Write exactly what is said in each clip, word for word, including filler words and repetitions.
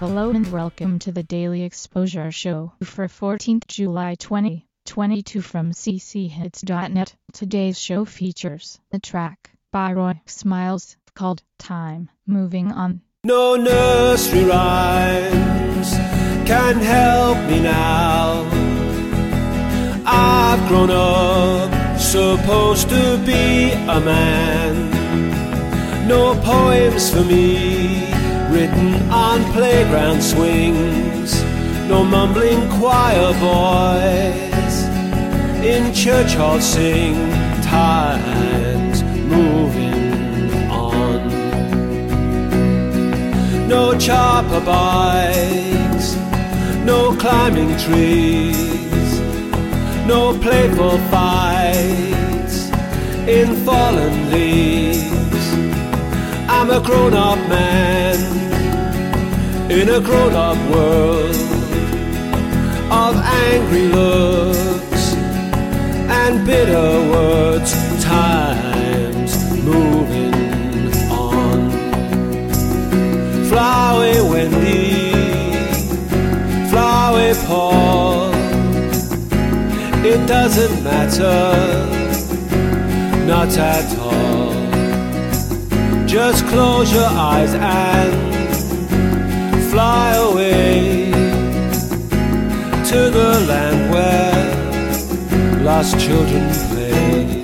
Hello and welcome to the Daily Exposure Show for fourteenth July twenty twenty-two from c c hits dot net. Today's show features a track by Roy Smiles called Time Moving On. No nursery rhymes can help me now. I've grown up, supposed to be a man. No poems for me, written on playground swings. No mumbling choir boys in church halls sing. Time's moving on. No chopper bikes, no climbing trees, no playful fights in fallen leaves. I'm a grown-up man in a grown-up world of angry looks and bitter words. Time's moving on. Fly away, Wendy, fly away, Paul. It doesn't matter, not at all. Just close your eyes and fly away to the land where lost children play.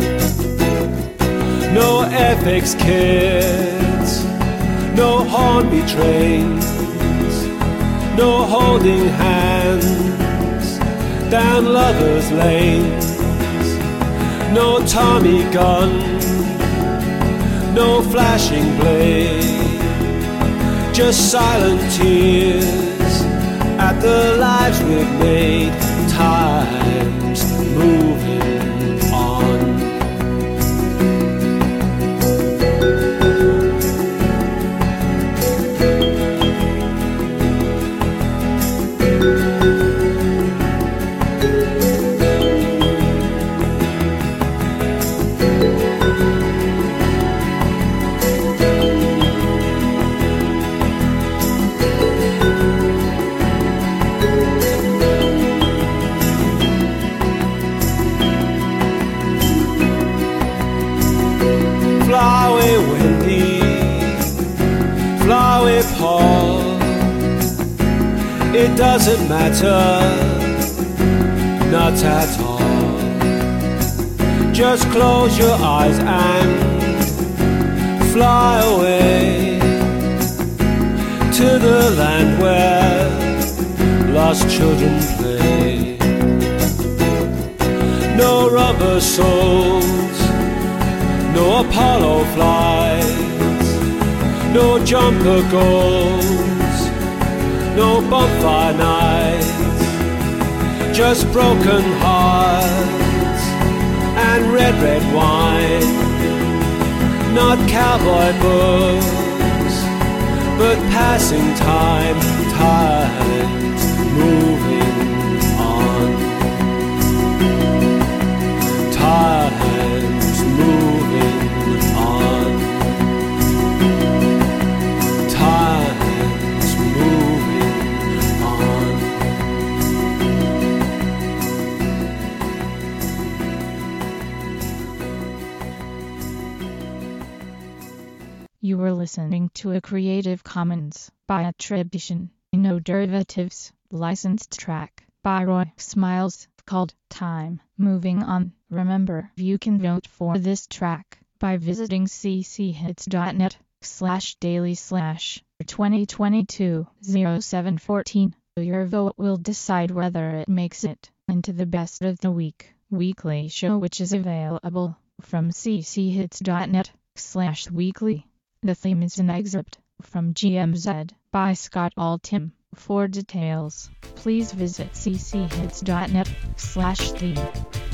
No ethics kids, no hornbeat trains, no holding hands down lovers' lanes. No Tommy gun, no flashing blade, just silent tears at the lives we've made. Time's moving on. Fly away, Wendy, fly away, Paul. It doesn't matter, not at all. Just close your eyes and fly away to the land where lost children play. No rubber soles, no Apollo flights, no jumper goals, no bonfire nights, just broken hearts and red, red wine. Not cowboy books, but passing time. Time's moving on. Time's moving on. Time's moving on. You were listening to a Creative Commons by attribution, no derivatives, licensed track by Roy Smiles called Time Moving On. Remember, you can vote for this track by visiting c c hits dot net slash daily slash twenty twenty-two oh seven fourteen. Your vote will decide whether it makes it into the best of the week weekly show, which is available from c c hits dot net slash weekly. The theme is an excerpt from G M Z by Scott Altham. For details, please visit c c hits dot net slash theme.